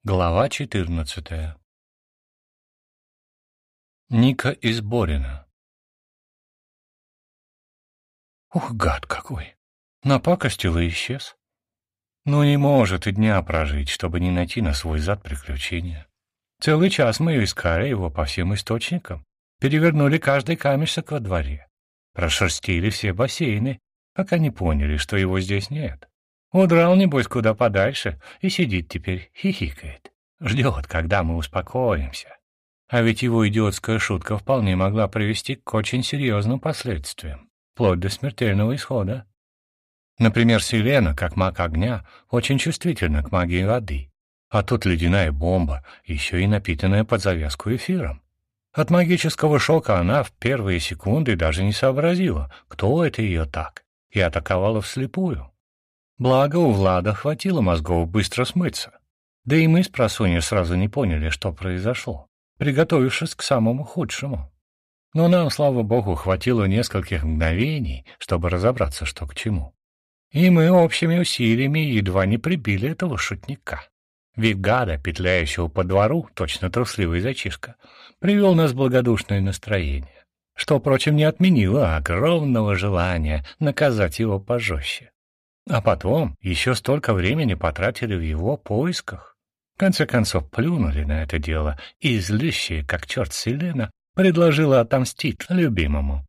Глава 14. Ника из Борина. Ух, гад какой! Напакостил и исчез. Ну не может и дня прожить, чтобы не найти на свой зад приключения. Целый час мы искали его по всем источникам, перевернули каждый камешек во дворе, прошерстили все бассейны, пока не поняли, что его здесь нет. Удрал, небось, куда подальше и сидит теперь, хихикает. Ждет, когда мы успокоимся. А ведь его идиотская шутка вполне могла привести к очень серьезным последствиям, вплоть до смертельного исхода. Например, Селена, как маг огня, очень чувствительна к магии воды. А тут ледяная бомба, еще и напитанная под завязку эфиром. От магического шока она в первые секунды даже не сообразила, кто это ее так, и атаковала вслепую. Благо, у Влада хватило мозгов быстро смыться. Да и мы с просонья сразу не поняли, что произошло, приготовившись к самому худшему. Но нам, слава богу, хватило нескольких мгновений, чтобы разобраться, что к чему. И мы общими усилиями едва не прибили этого шутника. Вид гада, петляющего по двору, точно трусливый зайчишка, привел нас в благодушное настроение, что, впрочем, не отменило огромного желания наказать его пожестче. А потом еще столько времени потратили в его поисках. В конце концов, плюнули на это дело, и злющая, как черт Селена, предложила отомстить любимому.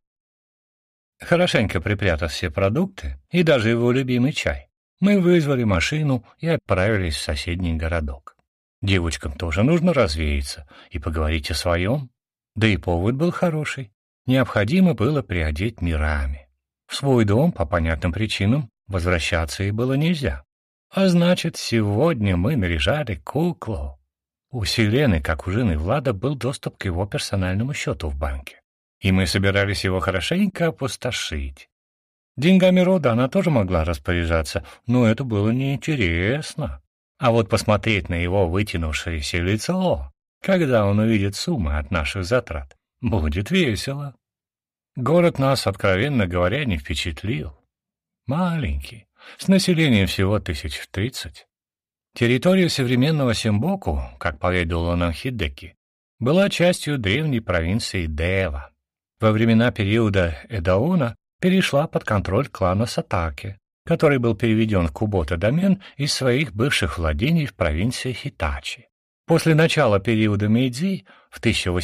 Хорошенько припрятав все продукты и даже его любимый чай, мы вызвали машину и отправились в соседний городок. Девочкам тоже нужно развеяться и поговорить о своем. Да и повод был хороший. Необходимо было приодеть мирами. В свой дом, по понятным причинам, возвращаться и было нельзя. А значит, сегодня мы наряжали куклу. У Селены, как у жены Влада, был доступ к его персональному счету в банке. И мы собирались его хорошенько опустошить. Деньгами рода она тоже могла распоряжаться, но это было неинтересно. А вот посмотреть на его вытянувшееся лицо, когда он увидит суммы от наших затрат, будет весело. Город нас, откровенно говоря, не впечатлил. Маленький, с населением всего 30. Территория современного Симбоку, как поведала нам Хидеки, была частью древней провинции Дева. Во времена периода Эдаона перешла под контроль клана Сатаке, который был переведен в Кубота-домен из своих бывших владений в провинции Хитачи. После начала периода Мэйдзи в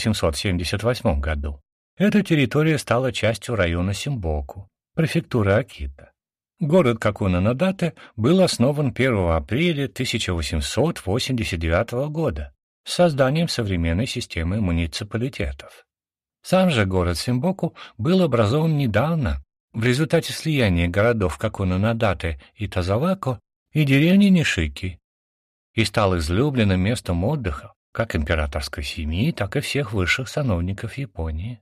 1878 году эта территория стала частью района Симбоку, префектуры Акита. Город Какуна-Надате был основан 1 апреля 1889 года с созданием современной системы муниципалитетов. Сам же город Симбоку был образован недавно в результате слияния городов Какуна-Надате и Тазавако и деревни Нишики и стал излюбленным местом отдыха как императорской семьи, так и всех высших сановников Японии.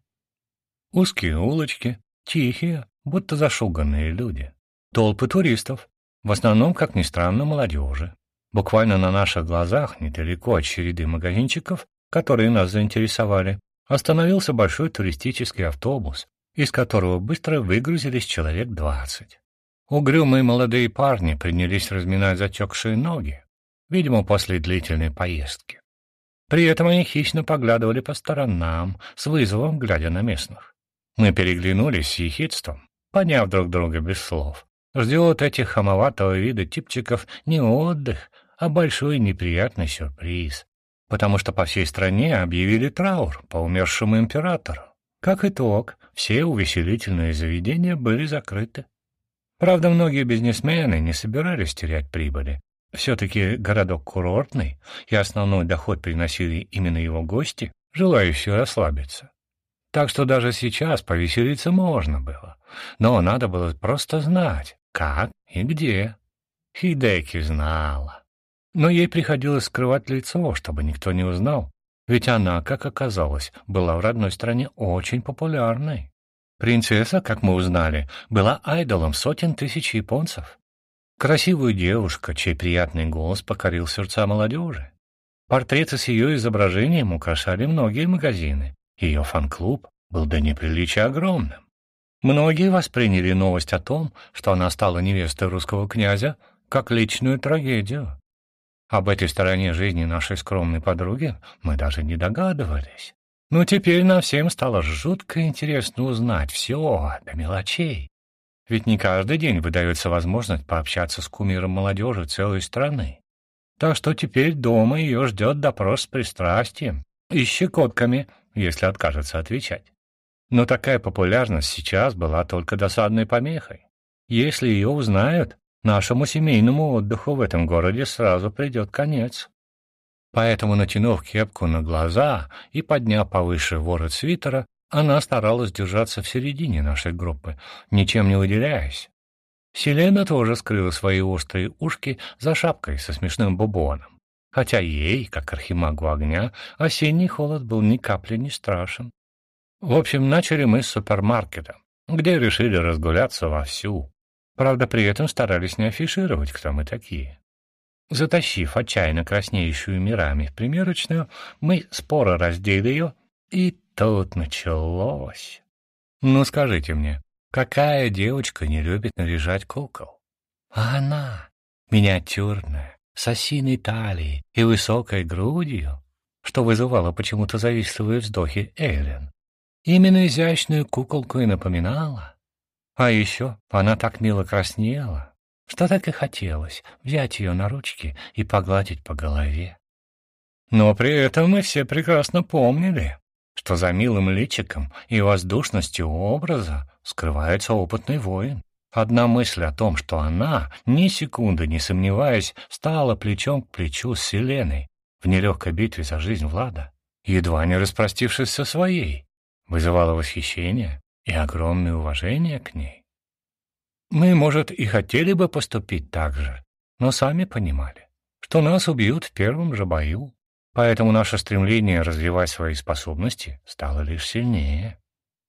Узкие улочки, тихие, будто зашуганные люди. Толпы туристов, в основном, как ни странно, молодежи. Буквально на наших глазах, недалеко от череды магазинчиков, которые нас заинтересовали, остановился большой туристический автобус, из которого быстро выгрузились человек 20. Угрюмые молодые парни принялись разминать затекшие ноги, видимо, после длительной поездки. При этом они хищно поглядывали по сторонам, с вызовом глядя на местных. Мы переглянулись с ехидством, поняв друг друга без слов. Ждет этих хамоватого вида типчиков не отдых, а большой неприятный сюрприз, потому что по всей стране объявили траур по умершему императору. Как итог, все увеселительные заведения были закрыты. Правда, многие бизнесмены не собирались терять прибыли. Все-таки городок курортный, и основной доход приносили именно его гости, желающие расслабиться. Так что даже сейчас повеселиться можно было, но надо было просто знать, как и где. Хидеки знала. Но ей приходилось скрывать лицо, чтобы никто не узнал, ведь она, как оказалось, была в родной стране очень популярной. Принцесса, как мы узнали, была айдолом сотен тысяч японцев. Красивая девушка, чей приятный голос покорил сердца молодежи. Портреты с ее изображением украшали многие магазины. Ее фан-клуб был до неприличия огромным. Многие восприняли новость о том, что она стала невестой русского князя, как личную трагедию. Об этой стороне жизни нашей скромной подруги мы даже не догадывались. Но теперь нам всем стало жутко интересно узнать все до мелочей. Ведь не каждый день выдается возможность пообщаться с кумиром молодежи целой страны. Так что теперь дома ее ждет допрос с пристрастием и щекотками, если откажется отвечать. Но такая популярность сейчас была только досадной помехой. Если ее узнают, нашему семейному отдыху в этом городе сразу придет конец. Поэтому, натянув кепку на глаза и подняв повыше ворот свитера, она старалась держаться в середине нашей группы, ничем не выделяясь. Селена тоже скрыла свои острые ушки за шапкой со смешным бубоном, хотя ей, как архимагу огня, осенний холод был ни капли не страшен. В общем, начали мы с супермаркета, где решили разгуляться вовсю. Правда, при этом старались не афишировать, кто мы такие. Затащив отчаянно краснеющую Мирами в примерочную, мы споро раздели ее, и тут началось. Ну, скажите мне, какая девочка не любит наряжать кукол? А она, миниатюрная, с осиной талией и высокой грудью, что вызывало почему-то завистливые вздохи Эйлен, именно изящную куколку и напоминала. А еще она так мило краснела, что так и хотелось взять ее на ручки и погладить по голове. Но при этом мы все прекрасно помнили, что за милым личиком и воздушностью образа скрывается опытный воин. Одна мысль о том, что она, ни секунды не сомневаясь, стала плечом к плечу с Селеной в нелегкой битве за жизнь Влада, едва не распростившись со своей, вызывала восхищение и огромное уважение к ней. Мы, может, и хотели бы поступить так же, но сами понимали, что нас убьют в первом же бою, поэтому наше стремление развивать свои способности стало лишь сильнее.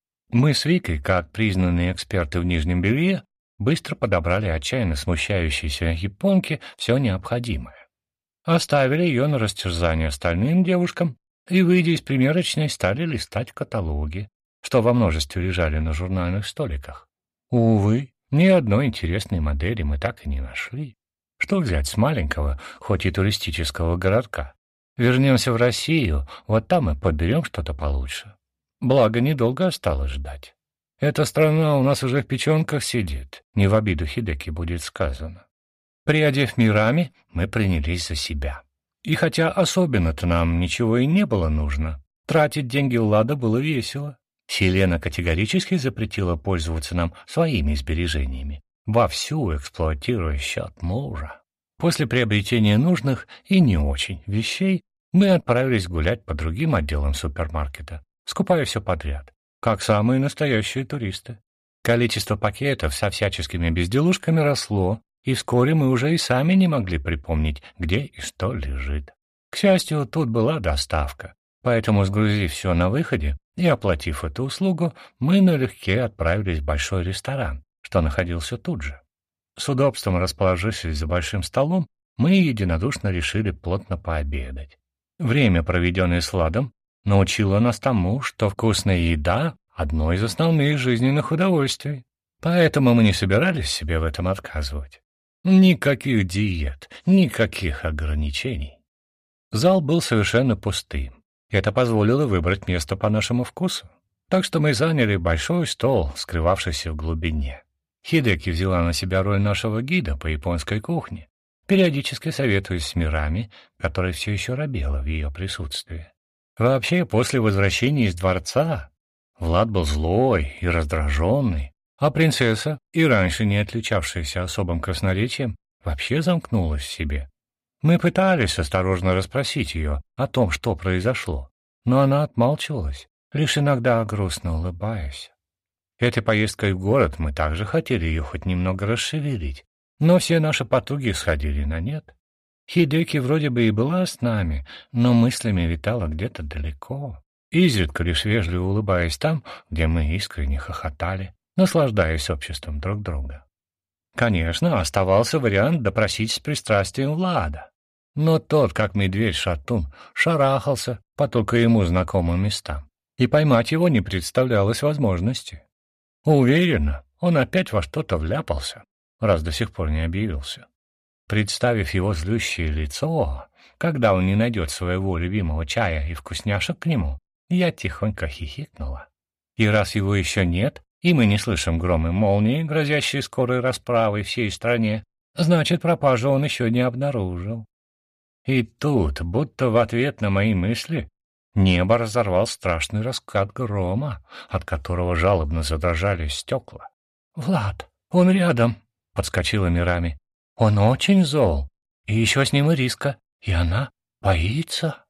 Мы с Викой, как признанные эксперты в нижнем белье, быстро подобрали отчаянно смущающейся японке все необходимое. Оставили ее на растерзание остальным девушкам и, выйдя из примерочной, стали листать каталоги, что во множестве лежали на журнальных столиках. Увы, ни одной интересной модели мы так и не нашли. Что взять с маленького, хоть и туристического городка? Вернемся в Россию, вот там и подберем что-то получше. Благо, недолго осталось ждать. Эта страна у нас уже в печенках сидит, не в обиду Хидеки будет сказано. Приодев Мирами, мы принялись за себя. И хотя особенно-то нам ничего и не было нужно, тратить деньги Влада было весело. Селена категорически запретила пользоваться нам своими сбережениями, вовсю эксплуатируя счет мужа. После приобретения нужных и не очень вещей мы отправились гулять по другим отделам супермаркета, скупая все подряд, как самые настоящие туристы. Количество пакетов со всяческими безделушками росло, и вскоре мы уже и сами не могли припомнить, где и что лежит. К счастью, тут была доставка, поэтому, сгрузив все на выходе и оплатив эту услугу, мы налегке отправились в большой ресторан, что находился тут же. С удобством расположившись за большим столом, мы единодушно решили плотно пообедать. Время, проведенное с Владом, научило нас тому, что вкусная еда — одно из основных жизненных удовольствий. Поэтому мы не собирались себе в этом отказывать. Никаких диет, никаких ограничений. Зал был совершенно пустым. Это позволило выбрать место по нашему вкусу. Так что мы заняли большой стол, скрывавшийся в глубине. Хидеки взяла на себя роль нашего гида по японской кухне, периодически советуясь с Мирами, которая все еще робела в ее присутствии. Вообще, после возвращения из дворца Влад был злой и раздраженный, а принцесса, и раньше не отличавшаяся особым красноречием, вообще замкнулась в себе. Мы пытались осторожно расспросить ее о том, что произошло, но она отмалчивалась, лишь иногда грустно улыбаясь. Этой поездкой в город мы также хотели ее хоть немного расшевелить, но все наши потуги сходили на нет. Хидеки вроде бы и была с нами, но мыслями витала где-то далеко, изредка лишь вежливо улыбаясь там, где мы искренне хохотали, наслаждаясь обществом друг друга. Конечно, оставался вариант допросить с пристрастием Влада, но тот, как медведь-шатун, шарахался по только ему знакомым местам, и поймать его не представлялось возможности. Уверена, он опять во что-то вляпался, раз до сих пор не объявился. Представив его злющее лицо, когда он не найдет своего любимого чая и вкусняшек к нему, я тихонько хихикнула. И раз его еще нет, и мы не слышим гром и молнии, грозящие скорой расправой всей стране, значит, пропажу он еще не обнаружил. И тут, будто в ответ на мои мысли, небо разорвал страшный раскат грома, от которого жалобно задрожали стекла. «Влад, он рядом!» — подскочила Мирами. «Он очень зол, и еще с ним Ириска, и она боится.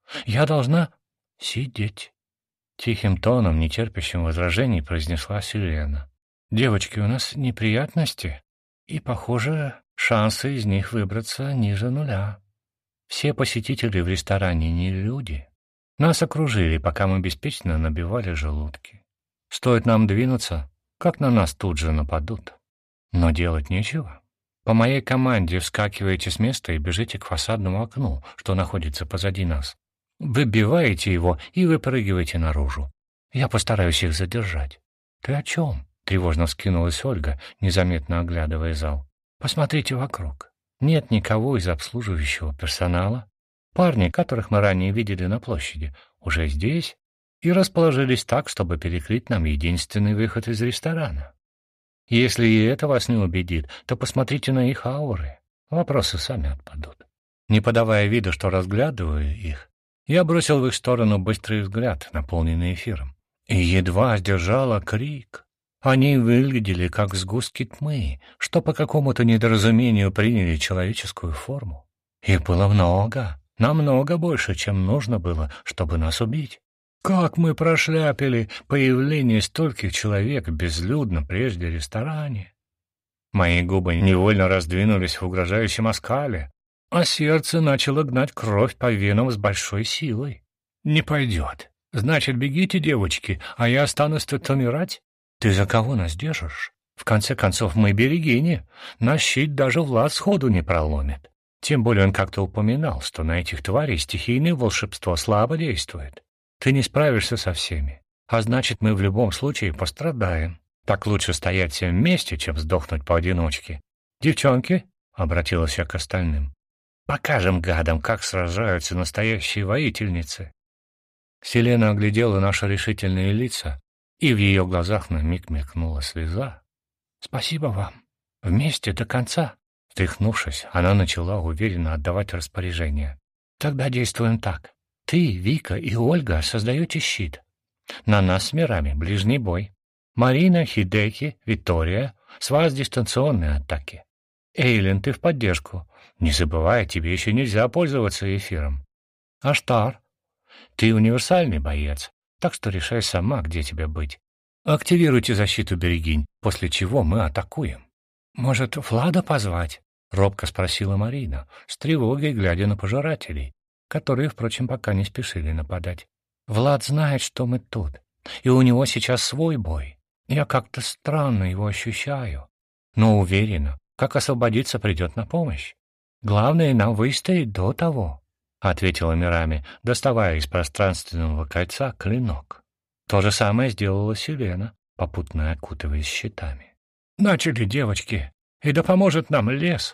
Я должна сидеть». Тихим тоном, нетерпящим возражений, произнесла Селена. «Девочки, у нас неприятности, и, похоже, шансы из них выбраться ниже нуля. Все посетители в ресторане не люди. Нас окружили, пока мы беспечно набивали желудки. Стоит нам двинуться, как на нас тут же нападут. Но делать нечего. По моей команде вскакиваете с места и бежите к фасадному окну, что находится позади нас. Выбиваете его и выпрыгиваете наружу. Я постараюсь их задержать». «Ты о чем?» — тревожно вскинулась Ольга, незаметно оглядывая зал. «Посмотрите вокруг. Нет никого из обслуживающего персонала. Парни, которых мы ранее видели на площади, уже здесь и расположились так, чтобы перекрыть нам единственный выход из ресторана. Если и это вас не убедит, то посмотрите на их ауры. Вопросы сами отпадут». Не подавая вида, что разглядываю их, я бросил в их сторону быстрый взгляд, наполненный эфиром, и едва сдержала крик. Они выглядели как сгустки тьмы, что по какому-то недоразумению приняли человеческую форму. Их было много, намного больше, чем нужно было, чтобы нас убить. Как мы прошляпили появление стольких человек в безлюдном прежде ресторане. Мои губы невольно раздвинулись в угрожающем оскале, а сердце начало гнать кровь по венам с большой силой. «Не пойдет. Значит, бегите, девочки, а я останусь тут умирать? Ты за кого нас держишь? В конце концов, мы берегини. Наш щит даже Влад сходу не проломит. Тем более он как-то упоминал, что на этих тварей стихийное волшебство слабо действует. Ты не справишься со всеми, а значит, мы в любом случае пострадаем. Так лучше стоять всем вместе, чем сдохнуть поодиночке. Девчонки, — обратилась я к остальным, — покажем гадам, как сражаются настоящие воительницы». Селена оглядела наши решительные лица, и в ее глазах на миг мелькнула слеза. «Спасибо вам. Вместе до конца». Встряхнувшись, она начала уверенно отдавать распоряжения. «Тогда действуем так. Ты, Вика и Ольга создаете щит. На нас с Мирами ближний бой. Марина, Хидеки, Виктория, с вас дистанционные атаки. Эйлин, ты в поддержку. Не забывай, тебе еще нельзя пользоваться эфиром. Аштар, ты универсальный боец, так что решай сама, где тебе быть. Активируйте защиту берегинь, после чего мы атакуем». «Может, Влада позвать?» — робко спросила Марина, с тревогой глядя на пожирателей, которые, впрочем, пока не спешили нападать. «Влад знает, что мы тут, и у него сейчас свой бой. Я как-то странно его ощущаю, но уверена, как освободиться придет на помощь. Главное, нам выстоять до того», — ответила Мирами, доставая из пространственного кольца клинок. То же самое сделала Селена, попутно окутываясь щитами. «Начали, девочки, и да поможет нам лес».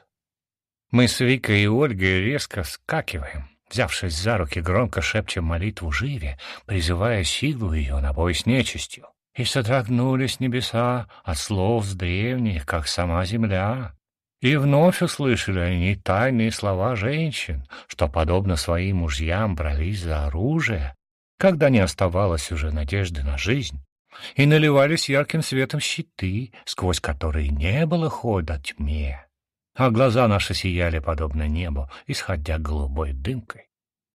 Мы с Викой и Ольгой резко вскакиваем, взявшись за руки, громко шепчем молитву Живе, призывая силу ее на бой с нечистью. И содрогнулись небеса от слов с древних, как сама земля. И вновь услышали они тайные слова женщин, что, подобно своим мужьям, брались за оружие, когда не оставалось уже надежды на жизнь, и наливались ярким светом щиты, сквозь которые не было хода тьме, а глаза наши сияли подобно небу, исходя голубой дымкой.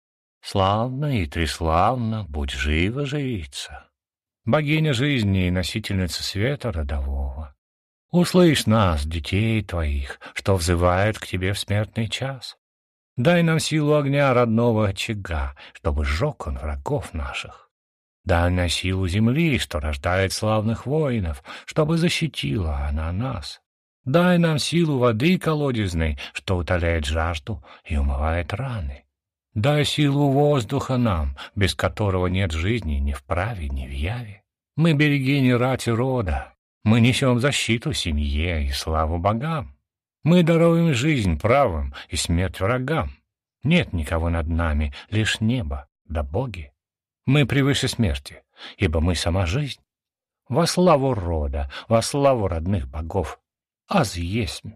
Славно и треславно будь жива жрица, богиня жизни и носительница света родового. Услышь нас, детей твоих, что взывают к тебе в смертный час. Дай нам силу огня родного очага, чтобы сжег он врагов наших. Дай нам силу земли, что рождает славных воинов, чтобы защитила она нас. Дай нам силу воды колодезной, что утоляет жажду и умывает раны. Дай силу воздуха нам, без которого нет жизни ни в праве, ни в яве. Мы берегини рати рода, мы несем защиту семье и славу богам. Мы даруем жизнь правым и смерть врагам. Нет никого над нами, лишь небо да боги. Мы превыше смерти, ибо мы сама жизнь. Во славу рода, во славу родных богов. Аз есмь.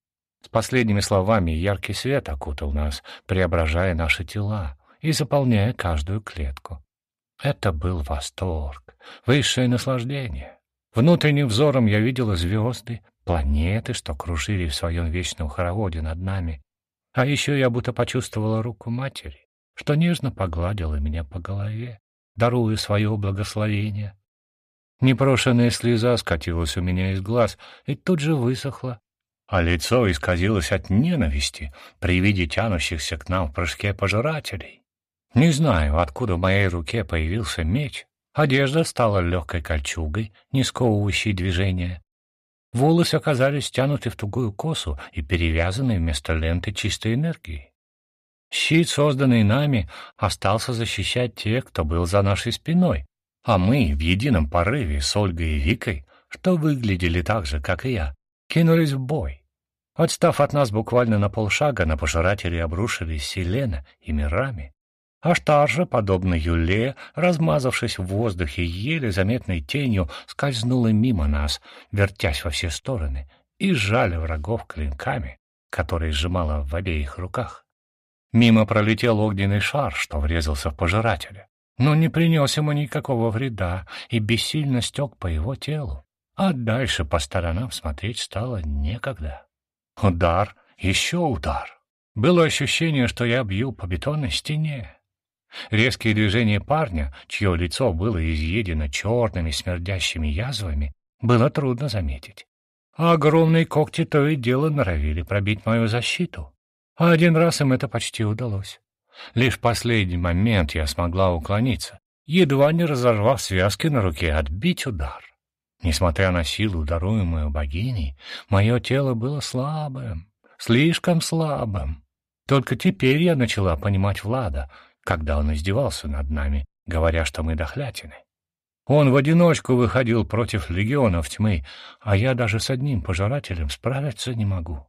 С последними словами яркий свет окутал нас, преображая наши тела и заполняя каждую клетку. Это был восторг, высшее наслаждение. Внутренним взором я видела звезды, планеты, что кружили в своем вечном хороводе над нами. А еще я будто почувствовала руку матери, что нежно погладила меня по голове, даруя свое благословение. Непрошенная слеза скатилась у меня из глаз и тут же высохла, а лицо исказилось от ненависти при виде тянущихся к нам в прыжке пожирателей. Не знаю, откуда в моей руке появился меч. Одежда стала легкой кольчугой, не сковывающей движения. Волосы оказались стянуты в тугую косу и перевязаны вместо ленты чистой энергии. Щит, созданный нами, остался защищать тех, кто был за нашей спиной, а мы в едином порыве с Ольгой и Викой, что выглядели так же, как и я, кинулись в бой. Отстав от нас буквально на полшага, на пожирателей обрушились Селена и Мирами. Аштар же, подобно Юле, размазавшись в воздухе еле заметной тенью, скользнула мимо нас, вертясь во все стороны, и сжали врагов клинками, которые сжимала в обеих руках. Мимо пролетел огненный шар, что врезался в пожирателя, но не принес ему никакого вреда и бессильно стек по его телу, а дальше по сторонам смотреть стало некогда. Удар, еще удар. Было ощущение, что я бью по бетонной стене. Резкие движения парня, чье лицо было изъедено черными смердящими язвами, было трудно заметить. А огромные когти то и дело норовили пробить мою защиту. А один раз им это почти удалось. Лишь в последний момент я смогла уклониться, едва не разорвав связки на руке, отбить удар. Несмотря на силу, даруемую богиней, мое тело было слабым, слишком слабым. Только теперь я начала понимать Влада, когда он издевался над нами, говоря, что мы дохлятины. Он в одиночку выходил против легионов тьмы, а я даже с одним пожирателем справиться не могу.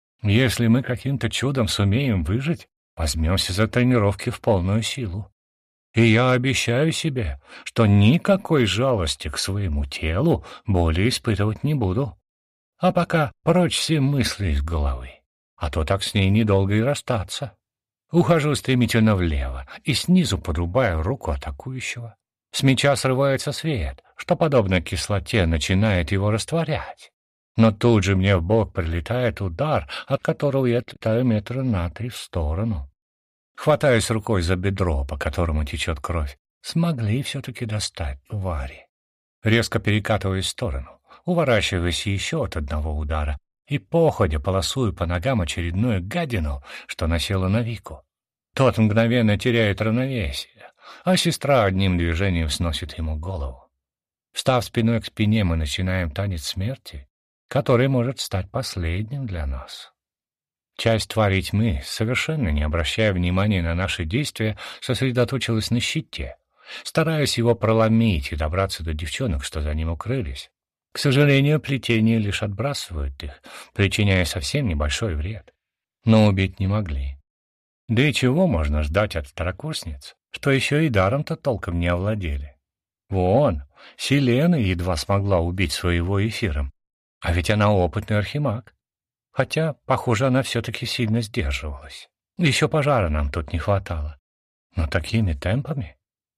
Если мы каким-то чудом сумеем выжить, возьмемся за тренировки в полную силу. И я обещаю себе, что никакой жалости к своему телу более испытывать не буду. А пока прочь все мысли из головы, а то так с ней недолго и расстаться. Ухожу стремительно влево и снизу подрубаю руку атакующего. С меча срывается свет, что, подобно кислоте, начинает его растворять. Но тут же мне в бок прилетает удар, от которого я отлетаю метра на 3 в сторону. Хватаюсь рукой за бедро, по которому течет кровь. Смогли все-таки достать твари. Резко перекатываюсь в сторону, уворачиваясь еще от одного удара, и походя полосую по ногам очередную гадину, что насела на Вику. Тот мгновенно теряет равновесие, а сестра одним движением сносит ему голову. Встав спиной к спине, мы начинаем танец смерти, который может стать последним для нас. Часть тварей тьмы, совершенно не обращая внимания на наши действия, сосредоточилась на щите, стараясь его проломить и добраться до девчонок, что за ним укрылись. К сожалению, плетения лишь отбрасывают их, причиняя совсем небольшой вред. Но убить не могли. Да и чего можно ждать от второкурсниц, что еще и даром-то толком не овладели? Вон, Селена едва смогла убить своего эфиром, а ведь она опытный архимаг. Хотя, похоже, она все-таки сильно сдерживалась. Еще пожара нам тут не хватало. Но такими темпами...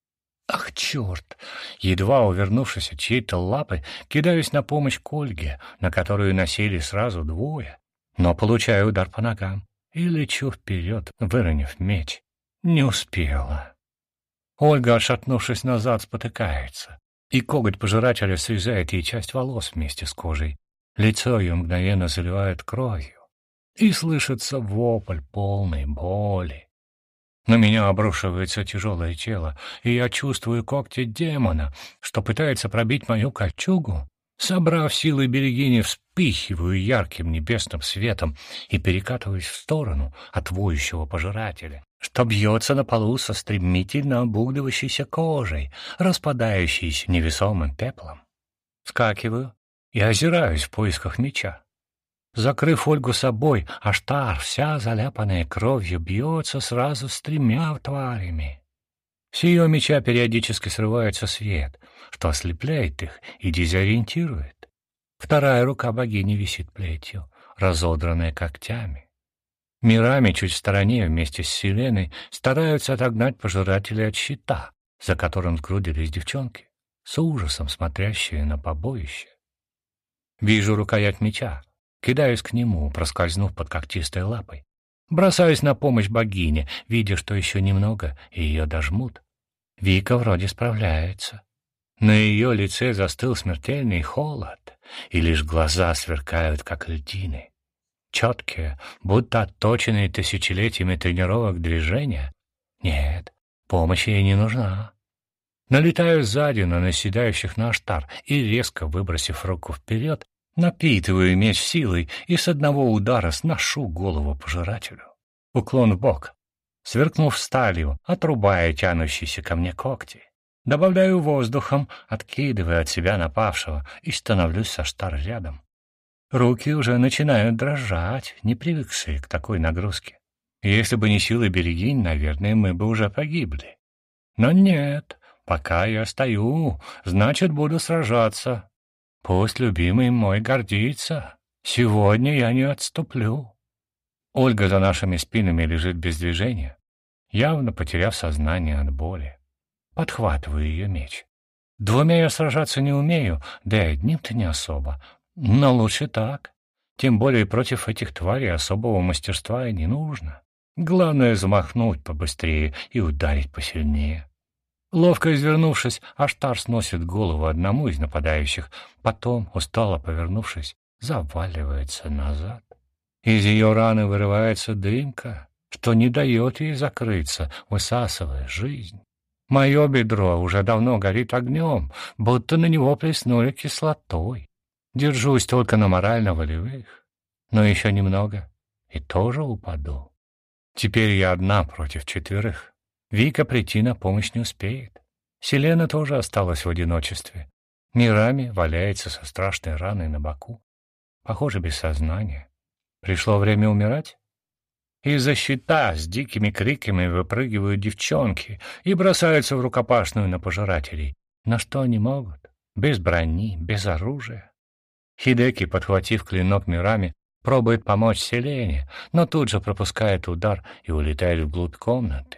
Ах, черт! Едва увернувшись от чьей-то лапы, кидаюсь на помощь к Ольге, на которую насели сразу двое, но получаю удар по ногам и лечу вперед, выронив меч. Не успела. Ольга, отшатнувшись назад, спотыкается, и коготь пожирателя срезает ей часть волос вместе с кожей. Лицо ее мгновенно заливает кровью, и слышится вопль полной боли. На меня обрушивается тяжелое тело, и я чувствую когти демона, что пытается пробить мою кольчугу. Собрав силы берегини, вспыхиваю ярким небесным светом и перекатываюсь в сторону от воющего пожирателя, что бьется на полу со стремительно обугливающейся кожей, распадающейся невесомым пеплом. Вскакиваю и озираюсь в поисках меча. Закрыв Ольгу собой, Аштар, вся заляпанная кровью, бьется сразу с 3 тварями. С ее меча периодически срывается свет, что ослепляет их и дезориентирует. Вторая рука богини висит плетью, разодранная когтями. Мирами чуть в стороне вместе с Селеной стараются отогнать пожирателей от щита, за которым сгрудились девчонки, с ужасом смотрящие на побоище. Вижу рукоять меча, кидаюсь к нему, проскользнув под когтистой лапой. Бросаюсь на помощь богине, видя, что еще немного, и ее дожмут. Вика вроде справляется. На ее лице застыл смертельный холод, и лишь глаза сверкают, как льдины. Четкие, будто отточенные тысячелетиями тренировок движения. Нет, помощь ей не нужна. Налетаю сзади на наседающих на Аштар и, резко выбросив руку вперед, напитываю меч силой и с одного удара сношу голову пожирателю. Уклон в бок. Сверкнув сталью, отрубая тянущиеся ко мне когти. Добавляю воздухом, откидывая от себя напавшего, и становлюсь с Аштар рядом. Руки уже начинают дрожать, не привыкшие к такой нагрузке. Если бы не силы берегинь, наверное, мы бы уже погибли. Но нет, пока я стою, значит, буду сражаться. Пусть любимый мой гордится. Сегодня я не отступлю. Ольга за нашими спинами лежит без движения, явно потеряв сознание от боли. Подхватываю ее меч. 2 я сражаться не умею, да и одним-то не особо. Но лучше так. Тем более против этих тварей особого мастерства и не нужно. Главное — замахнуть побыстрее и ударить посильнее. Ловко извернувшись, Аштар сносит голову одному из нападающих, потом, устало повернувшись, заваливается назад. Из ее раны вырывается дымка, что не дает ей закрыться, высасывая жизнь. Мое бедро уже давно горит огнем, будто на него плеснули кислотой. Держусь только на морально-волевых, но еще немного, и тоже упаду. Теперь я одна против 4. Вика прийти на помощь не успеет. Селена тоже осталась в одиночестве. Мирами валяется со страшной раной на боку. Похоже, без сознания. Пришло время умирать? Из-за щита с дикими криками выпрыгивают девчонки и бросаются в рукопашную на пожирателей. На что они могут? Без брони, без оружия. Хидеки, подхватив клинок Мирами, пробует помочь Селене, но тут же пропускает удар и улетает вглубь комнаты.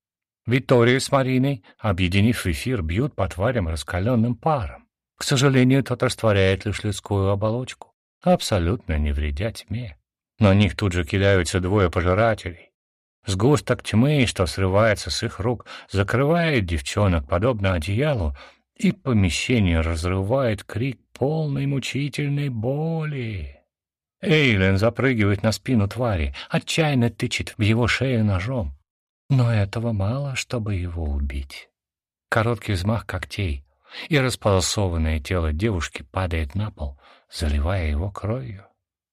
Витория с Мариной, объединив эфир, бьют по тварям раскаленным паром. К сожалению, тот растворяет лишь людскую оболочку, абсолютно не вредя тьме. На них тут же кидаются 2 пожирателей. Сгусток тьмы, что срывается с их рук, закрывает девчонок, подобно одеялу, и помещение разрывает крик полной мучительной боли. Эйлен запрыгивает на спину твари, отчаянно тычет в его шею ножом. Но этого мало, чтобы его убить. Короткий взмах когтей, и располосованное тело девушки падает на пол, заливая его кровью.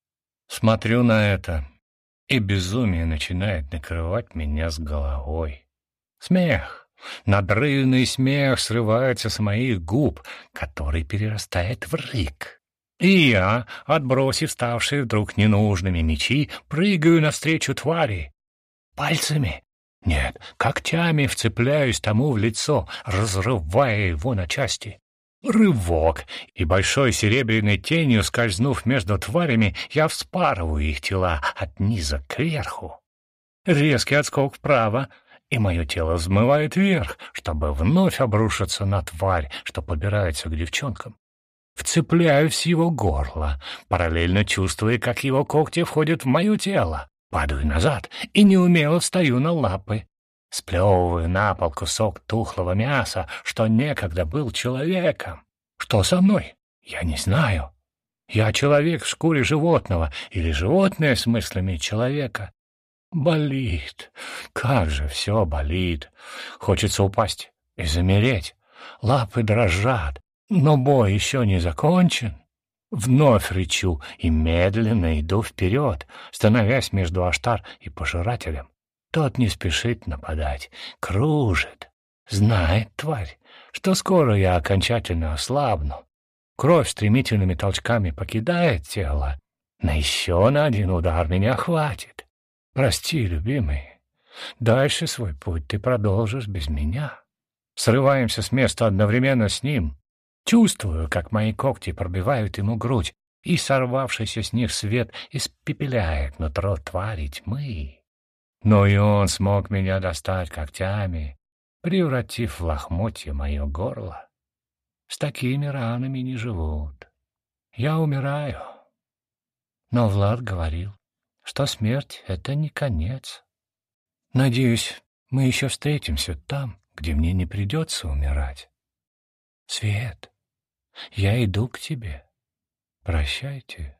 Смотрю на это, и безумие начинает накрывать меня с головой. Смех, надрывный смех срывается с моих губ, который перерастает в рык. И я, отбросив ставшие вдруг ненужными мечи, прыгаю навстречу твари. Пальцами? Нет, когтями вцепляюсь тому в лицо, разрывая его на части. Рывок, и большой серебряной тенью, скользнув между тварями, я вспарываю их тела от низа кверху. Резкий отскок вправо, и мое тело взмывает вверх, чтобы вновь обрушиться на тварь, что подбирается к девчонкам. Вцепляюсь в его горло, параллельно чувствуя, как его когти входят в мое тело. Падаю назад и неумело встаю на лапы. Сплевываю на пол кусок тухлого мяса, что некогда был человеком. Что со мной? Я не знаю. Я человек в шкуре животного или животное с мыслями человека. Болит. Как же все болит. Хочется упасть и замереть. Лапы дрожат, но бой еще не закончен. Вновь рычу и медленно иду вперед, становясь между Аштар и пожирателем. Тот не спешит нападать, кружит. Знает, тварь, что скоро я окончательно ослабну. Кровь стремительными толчками покидает тело, Но еще на один удар меня хватит. Прости, любимый. Дальше свой путь ты продолжишь без меня. Срываемся с места одновременно с ним. Чувствую, как мои когти пробивают ему грудь, и сорвавшийся с них свет испепеляет нутро твари тьмы. Но и он смог меня достать когтями, превратив в лохмотье мое горло. С такими ранами не живут. Я умираю. Но Влад говорил, что смерть — это не конец. Надеюсь, мы еще встретимся там, где мне не придется умирать. Свет, я иду к тебе. Прощайте.